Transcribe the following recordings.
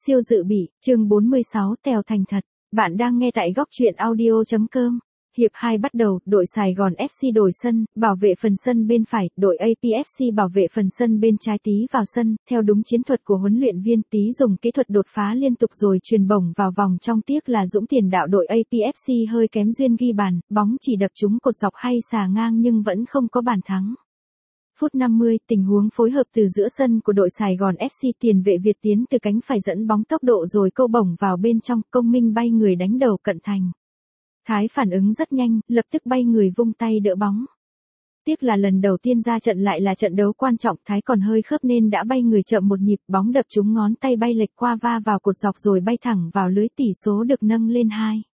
Siêu dự bị, chương 46 Tèo thành thật. Bạn đang nghe tại góc truyện audio.com. Hiệp 2 bắt đầu, đội Sài Gòn FC đổi sân, bảo vệ phần sân bên phải, đội APFC bảo vệ phần sân bên trái. Tí vào sân, theo đúng chiến thuật của huấn luyện viên. Tí dùng kỹ thuật đột phá liên tục rồi truyền bổng vào vòng trong, tiếc là Dũng tiền đạo đội APFC hơi kém duyên ghi bàn, bóng chỉ đập trúng cột dọc hay xà ngang nhưng vẫn không có bàn thắng. Phút 50, tình huống phối hợp từ giữa sân của đội Sài Gòn FC, tiền vệ Việt tiến từ cánh phải dẫn bóng tốc độ rồi câu bổng vào bên trong, Công Minh bay người đánh đầu cận thành. Thái phản ứng rất nhanh, lập tức bay người vung tay đỡ bóng. Tiếc là lần đầu tiên ra trận lại là trận đấu quan trọng, Thái còn hơi khớp nên đã bay người chậm một nhịp, bóng đập trúng ngón tay bay lệch qua va vào cột dọc rồi bay thẳng vào lưới, tỷ số được nâng lên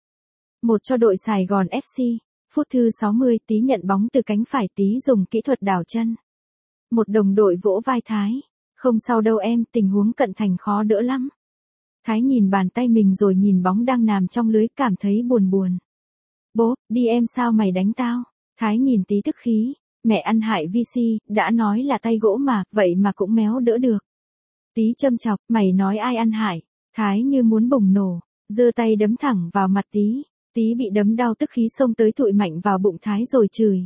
2-1 cho đội Sài Gòn FC. Phút thứ 60, Tí nhận bóng từ cánh phải, Tí dùng kỹ thuật đảo chân. Một đồng đội vỗ vai Thái. Không sao đâu em, tình huống cận thành khó đỡ lắm. Thái nhìn bàn tay mình rồi nhìn bóng đang nằm trong lưới, cảm thấy buồn buồn. Bố, đi em, sao mày đánh tao? Thái nhìn Tí tức khí. Mẹ ăn hại VC, đã nói là tay gỗ mà, vậy mà cũng méo đỡ được. Tí châm chọc, mày nói ai ăn hại? Thái như muốn bùng nổ, giơ tay đấm thẳng vào mặt Tí. Tí bị đấm đau tức khí xông tới thụi mạnh vào bụng Thái rồi chửi.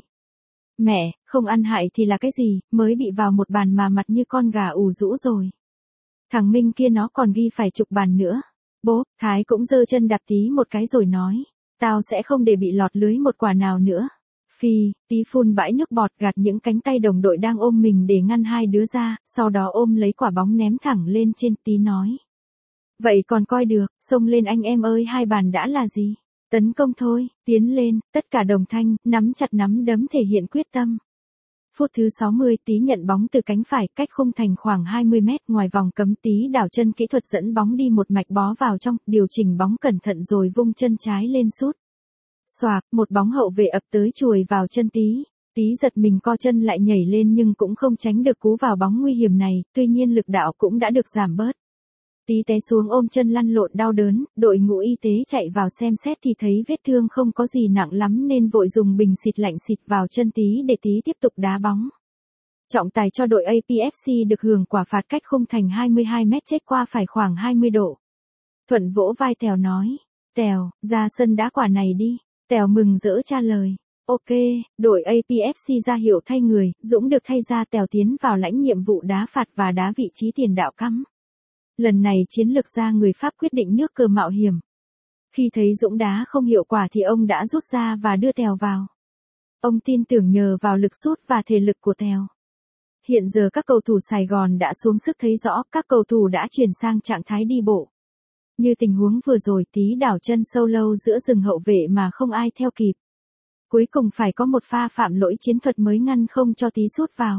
Mẹ, không ăn hại thì là cái gì, mới bị vào một bàn mà mặt như con gà ủ rũ rồi. Thằng Minh kia nó còn ghi phải chục bàn nữa. Bố, Thái cũng giơ chân đạp Tí một cái rồi nói. Tao sẽ không để bị lọt lưới một quả nào nữa. Phi, Tí phun bãi nước bọt, gạt những cánh tay đồng đội đang ôm mình để ngăn hai đứa ra, sau đó ôm lấy quả bóng ném thẳng lên trên. Tí nói. Vậy còn coi được, xông lên anh em ơi, hai bàn đã là gì? Tấn công thôi, tiến lên, tất cả đồng thanh, nắm chặt nắm đấm thể hiện quyết tâm. Phút thứ 60, Tí nhận bóng từ cánh phải, cách khung thành khoảng 20 mét, ngoài vòng cấm. Tí đảo chân kỹ thuật dẫn bóng đi một mạch bó vào trong, điều chỉnh bóng cẩn thận rồi vung chân trái lên sút. Xoạc, một bóng hậu vệ ập tới chùi vào chân Tí. Tí giật mình co chân lại nhảy lên nhưng cũng không tránh được cú vào bóng nguy hiểm này, tuy nhiên lực đạo cũng đã được giảm bớt. Tí té xuống ôm chân lăn lộn đau đớn, đội ngũ y tế chạy vào xem xét thì thấy vết thương không có gì nặng lắm nên vội dùng bình xịt lạnh xịt vào chân Tí để Tí tiếp tục đá bóng. Trọng tài cho đội APFC được hưởng quả phạt cách khung thành 22 mét chết qua phải khoảng 20 độ. Thuận vỗ vai Tèo nói, Tèo, ra sân đá quả này đi. Tèo mừng rỡ trả lời, ok, đội APFC ra hiệu thay người, Dũng được thay ra, Tèo tiến vào lãnh nhiệm vụ đá phạt và đá vị trí tiền đạo cắm. Lần này chiến lược gia người Pháp quyết định nước cờ mạo hiểm. Khi thấy Dũng đá không hiệu quả thì ông đã rút ra và đưa Tèo vào. Ông tin tưởng nhờ vào lực sút và thể lực của Tèo. Hiện giờ các cầu thủ Sài Gòn đã xuống sức thấy rõ, các cầu thủ đã chuyển sang trạng thái đi bộ. Như tình huống vừa rồi, Tí đảo chân sâu lâu giữa rừng hậu vệ mà không ai theo kịp. Cuối cùng phải có một pha phạm lỗi chiến thuật mới ngăn không cho Tí sút vào.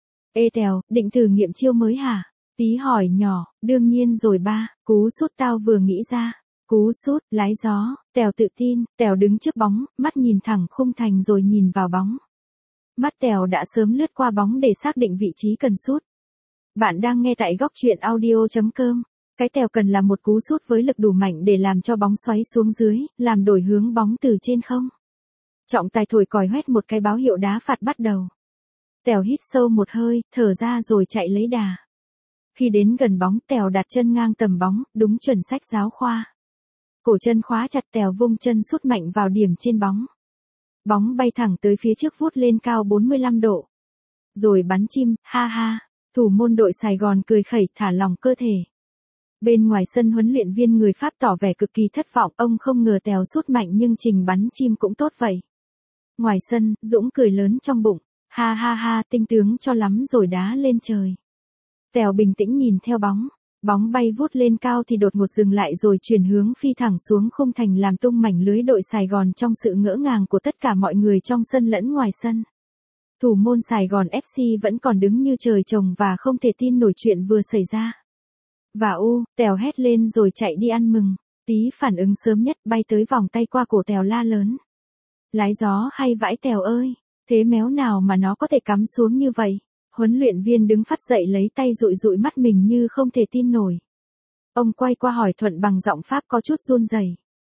Ê Tèo, định thử nghiệm chiêu mới hả? Tí hỏi nhỏ, đương nhiên rồi ba, cú sút tao vừa nghĩ ra. Cú sút, lái gió, Tèo tự tin, Tèo đứng trước bóng, mắt nhìn thẳng khung thành rồi nhìn vào bóng. Mắt Tèo đã sớm lướt qua bóng để xác định vị trí cần sút. Bạn đang nghe tại góc truyện audio.com. Cái Tèo cần là một cú sút với lực đủ mạnh để làm cho bóng xoáy xuống dưới, làm đổi hướng bóng từ trên không. Trọng tài thổi còi huét một cái báo hiệu đá phạt bắt đầu. Tèo hít sâu một hơi, thở ra rồi chạy lấy đà. Khi đến gần bóng, Tèo đặt chân ngang tầm bóng, đúng chuẩn sách giáo khoa. Cổ chân khóa chặt, Tèo vung chân sút mạnh vào điểm trên bóng. Bóng bay thẳng tới phía trước vút lên cao 45 độ. Rồi bắn chim, ha ha. Thủ môn đội Sài Gòn cười khẩy, thả lỏng cơ thể. Bên ngoài sân huấn luyện viên người Pháp tỏ vẻ cực kỳ thất vọng, ông không ngờ Tèo sút mạnh nhưng trình bắn chim cũng tốt vậy. Ngoài sân, Dũng cười lớn trong bụng, ha ha ha, tinh tướng cho lắm rồi đá lên trời. Tèo bình tĩnh nhìn theo bóng, bóng bay vút lên cao thì đột ngột dừng lại rồi chuyển hướng phi thẳng xuống khung thành làm tung mảnh lưới đội Sài Gòn trong sự ngỡ ngàng của tất cả mọi người trong sân lẫn ngoài sân. Thủ môn Sài Gòn FC vẫn còn đứng như trời trồng và không thể tin nổi chuyện vừa xảy ra. Và Tèo hét lên rồi chạy đi ăn mừng. Tí phản ứng sớm nhất bay tới vòng tay qua cổ Tèo la lớn. Lái gió hay vãi Tèo ơi, thế méo nào mà nó có thể cắm xuống như vậy? Huấn luyện viên đứng phắt dậy lấy tay dụi dụi mắt mình như không thể tin nổi. Ông quay qua hỏi Thuận bằng giọng Pháp có chút run rẩy.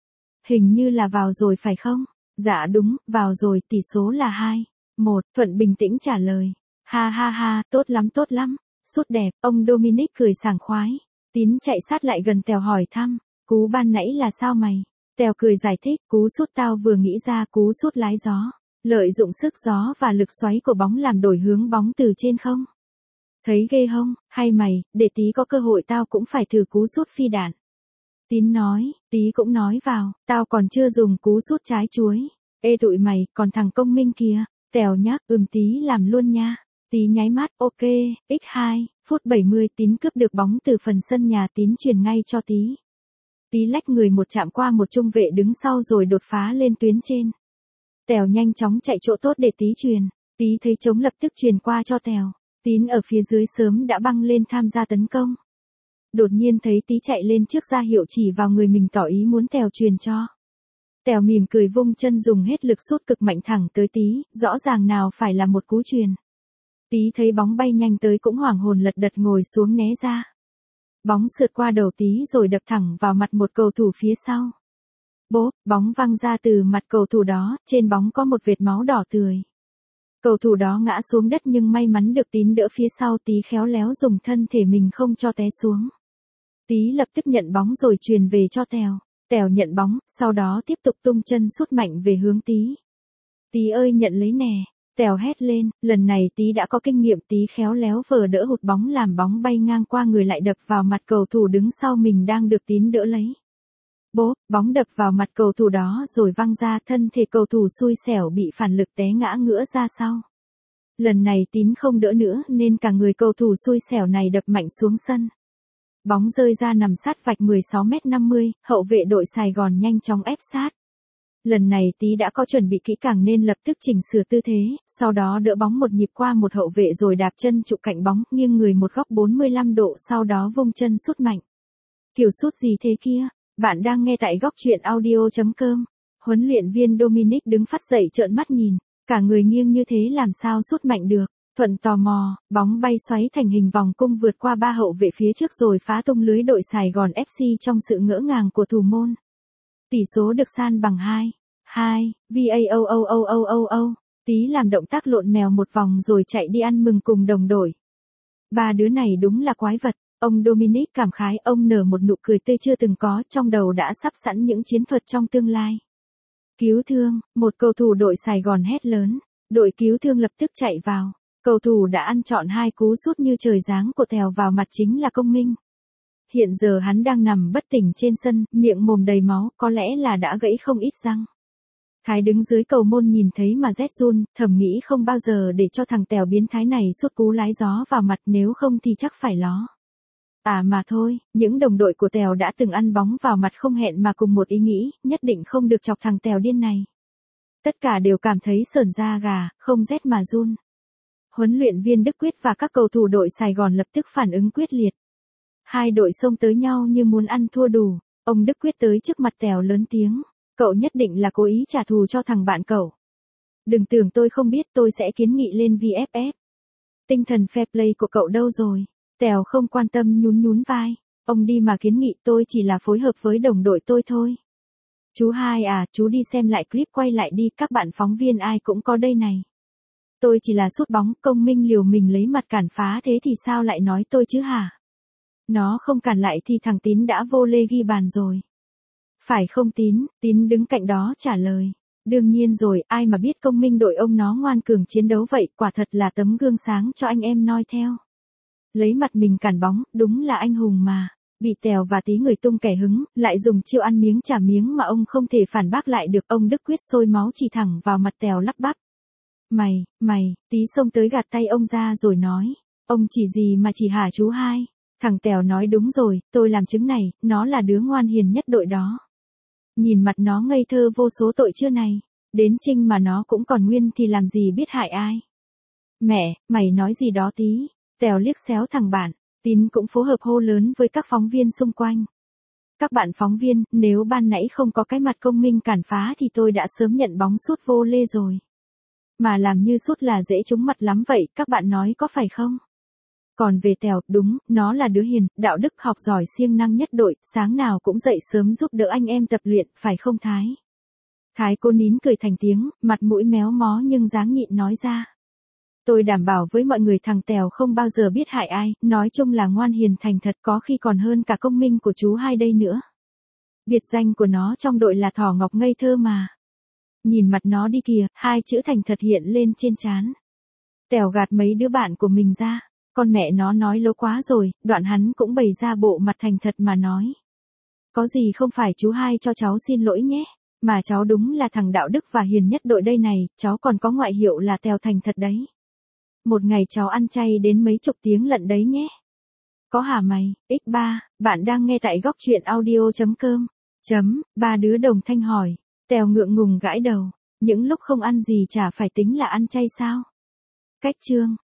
Hình như là vào rồi phải không? Dạ đúng, vào rồi, tỷ số là 2-1, Thuận bình tĩnh trả lời. Ha ha ha, tốt lắm, sút đẹp, ông Dominic cười sảng khoái. Tín chạy sát lại gần Tèo hỏi thăm, cú ban nãy là sao mày? Tèo cười giải thích, cú sút tao vừa nghĩ ra cú sút lái gió. Lợi dụng sức gió và lực xoáy của bóng làm đổi hướng bóng từ trên không. Thấy ghê hông, hay mày, để tí có cơ hội tao cũng phải thử cú sút phi đạn. Tín nói, tí cũng nói vào, tao còn chưa dùng cú sút trái chuối. Ê tụi mày, còn thằng Công Minh kìa. Tèo nhắc, tí làm luôn nha. Tí nháy mắt, ok, x2, phút 70 Tín cướp được bóng từ phần sân nhà, Tín truyền ngay cho Tí. Tí lách người một chạm qua một trung vệ đứng sau rồi đột phá lên tuyến trên. Tèo nhanh chóng chạy chỗ tốt để Tí truyền. Tí thấy trống lập tức truyền qua cho Tèo. Tín ở phía dưới sớm đã băng lên tham gia tấn công. Đột nhiên thấy Tí chạy lên trước ra hiệu chỉ vào người mình tỏ ý muốn Tèo truyền cho. Tèo mỉm cười vung chân dùng hết lực sút cực mạnh thẳng tới Tí, rõ ràng nào phải là một cú truyền. Tí thấy bóng bay nhanh tới cũng hoảng hồn lật đật ngồi xuống né ra. Bóng sượt qua đầu Tí rồi đập thẳng vào mặt một cầu thủ phía sau. Bốp, bóng văng ra từ mặt cầu thủ đó, trên bóng có một vệt máu đỏ tươi. Cầu thủ đó ngã xuống đất nhưng may mắn được Tín đỡ phía sau, Tí khéo léo dùng thân thể mình không cho té xuống. Tí lập tức nhận bóng rồi truyền về cho Tèo. Tèo nhận bóng, sau đó tiếp tục tung chân sút mạnh về hướng Tí. Tí ơi nhận lấy nè. Tèo hét lên, lần này Tí đã có kinh nghiệm, Tí khéo léo vờ đỡ hụt bóng làm bóng bay ngang qua người lại đập vào mặt cầu thủ đứng sau mình đang được Tín đỡ lấy. Bốp, bóng đập vào mặt cầu thủ đó rồi văng ra, thân thể cầu thủ xui xẻo bị phản lực té ngã ngửa ra sau. Lần này Tín không đỡ nữa nên cả người cầu thủ xui xẻo này đập mạnh xuống sân. Bóng rơi ra nằm sát vạch 16m50, hậu vệ đội Sài Gòn nhanh chóng ép sát. Lần này Tí đã có chuẩn bị kỹ càng nên lập tức chỉnh sửa tư thế, sau đó đỡ bóng một nhịp qua một hậu vệ rồi đạp chân trụ cạnh bóng, nghiêng người một góc 45 độ, sau đó vung chân sút mạnh. Kiểu sút gì thế kia? Bạn đang nghe tại góc truyện audio.com. Huấn luyện viên Dominic đứng phát dậy trợn mắt nhìn, cả người nghiêng như thế làm sao sút mạnh được. Thuận tò mò, bóng bay xoáy thành hình vòng cung vượt qua ba hậu vệ phía trước rồi phá tung lưới đội Sài Gòn FC trong sự ngỡ ngàng của thủ môn. Tỷ số được san bằng 2-2, VAOOOOOO. Tí làm động tác lộn mèo một vòng rồi chạy đi ăn mừng cùng đồng đội. Ba đứa này đúng là quái vật. Ông Dominic cảm khái, ông nở một nụ cười tươi chưa từng có, trong đầu đã sắp sẵn những chiến thuật trong tương lai. Cứu thương, một cầu thủ đội Sài Gòn hét lớn. Đội cứu thương lập tức chạy vào. Cầu thủ đã ăn trọn hai cú sút như trời giáng của Tèo vào mặt chính là Công Minh. Hiện giờ hắn đang nằm bất tỉnh trên sân, miệng mồm đầy máu, có lẽ là đã gãy không ít răng. Thái đứng dưới cầu môn nhìn thấy mà rét run, thầm nghĩ không bao giờ để cho thằng Tèo biến thái này sút cú lái gió vào mặt, nếu không thì chắc phải ló. À mà thôi, những đồng đội của Tèo đã từng ăn bóng vào mặt không hẹn mà cùng một ý nghĩ, nhất định không được chọc thằng Tèo điên này. Tất cả đều cảm thấy sởn da gà, không rét mà run. Huấn luyện viên Đức Quyết và các cầu thủ đội Sài Gòn lập tức phản ứng quyết liệt. Hai đội xông tới nhau như muốn ăn thua đủ. Ông Đức Quyết tới trước mặt Tèo lớn tiếng. Cậu nhất định là cố ý trả thù cho thằng bạn cậu. Đừng tưởng tôi không biết, tôi sẽ kiến nghị lên VFF. Tinh thần fair play của cậu đâu rồi? Tèo không quan tâm nhún nhún vai. Ông đi mà kiến nghị, tôi chỉ là phối hợp với đồng đội tôi thôi. Chú Hai à, chú đi xem lại clip quay lại đi, các bạn phóng viên ai cũng có đây này. Tôi chỉ là sút bóng, Công Minh liều mình lấy mặt cản phá thế thì sao lại nói tôi chứ hả? Nó không cản lại thì thằng Tín đã vô lê ghi bàn rồi. Phải không Tín? Tín đứng cạnh đó trả lời. Đương nhiên rồi, ai mà biết Công Minh đội ông nó ngoan cường chiến đấu vậy, quả thật là tấm gương sáng cho anh em noi theo. Lấy mặt mình cản bóng, đúng là anh hùng mà. Bị Tèo và Tí người tung kẻ hứng, lại dùng chiêu ăn miếng trả miếng mà ông không thể phản bác lại được. Ông Đức Quyết sôi máu chỉ thẳng vào mặt Tèo lắp bắp. Mày, Tí xông tới gạt tay ông ra rồi nói. Ông chỉ gì mà chỉ hả chú Hai? Thằng Tèo nói đúng rồi, tôi làm chứng này, nó là đứa ngoan hiền nhất đội đó. Nhìn mặt nó ngây thơ vô số tội chưa này, đến Trinh mà nó cũng còn nguyên thì làm gì biết hại ai. Mẹ, mày nói gì đó Tí? Tèo liếc xéo thằng bạn, Tín cũng phối hợp hô lớn với các phóng viên xung quanh. Các bạn phóng viên, nếu ban nãy không có cái mặt Công Minh cản phá thì tôi đã sớm nhận bóng sút vô lê rồi. Mà làm như sút là dễ trúng mặt lắm vậy, các bạn nói có phải không? Còn về Tèo, đúng, nó là đứa hiền, đạo đức học giỏi siêng năng nhất đội, sáng nào cũng dậy sớm giúp đỡ anh em tập luyện, phải không Thái? Thái cô nín cười thành tiếng, mặt mũi méo mó nhưng dáng nhịn nói ra. Tôi đảm bảo với mọi người thằng Tèo không bao giờ biết hại ai, nói chung là ngoan hiền thành thật, có khi còn hơn cả công minh của chú hai đây nữa. Biệt danh của nó trong đội là Thỏ Ngọc ngây thơ mà. Nhìn mặt nó đi kìa, hai chữ thành thật hiện lên trên trán. Tèo gạt mấy đứa bạn của mình ra. Con mẹ nó nói lố quá rồi, đoạn hắn cũng bày ra bộ mặt thành thật mà nói. Có gì không phải chú hai cho cháu xin lỗi nhé. Mà cháu đúng là thằng đạo đức và hiền nhất đội đây này, cháu còn có ngoại hiệu là Tèo thành thật đấy. Một ngày cháu ăn chay đến mấy chục tiếng lận đấy nhé. Có hả mày? X3, bạn đang nghe tại góc truyện audio.com. Ba đứa đồng thanh hỏi. Tèo ngượng ngùng gãi đầu. Những lúc không ăn gì chả phải tính là ăn chay sao? Cách chương.